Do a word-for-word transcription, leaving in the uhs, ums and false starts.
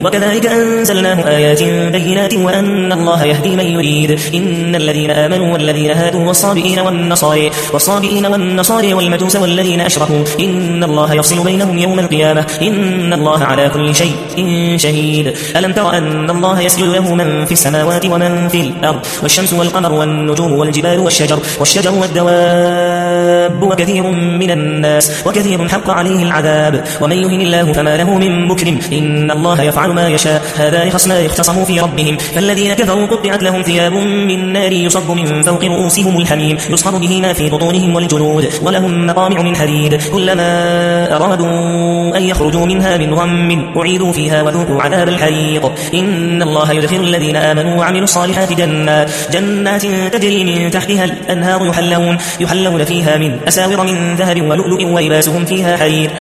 وكذلك أنزلناه آيات بينات وأن الله يهدي من يريد. إن الذين آمنوا والذين هادوا والصابئين والنصارى والصابئين والنصارى والمجوس والذين أشركوا إن الله يفصل بينهم يوم القيامة إن الله على كل شيء شهيد. ألم تر أن الله يسجد له من في السماوات ومن في الأرض والشمس والقمر والنجوم والجبال والشجر والشجر والدواب وكثير من الناس وكثير حق عليه العذاب ومن يهن الله فما له من مكرم إن الله يفعل ما يشاء. هذان خصمان اختصموا في ربهم فالذين كفروا قطعت لهم ثياب من نار يصب من فوق رؤوسهم الحميم يصهر به ما في بطونهم والجلود ولهم مقامع من حديد كلما أرادوا أن يخرجوا منها من غم أعيدوا فيها وذوقوا عذاب الحريق. إن الله يدخل الذين آمنوا وعملوا الصالحات جنات جنات تجري من تحتها الأنهار يحلون, يحلون فيها من أساور من ذهب ولؤلؤ ولباسهم فيها حرير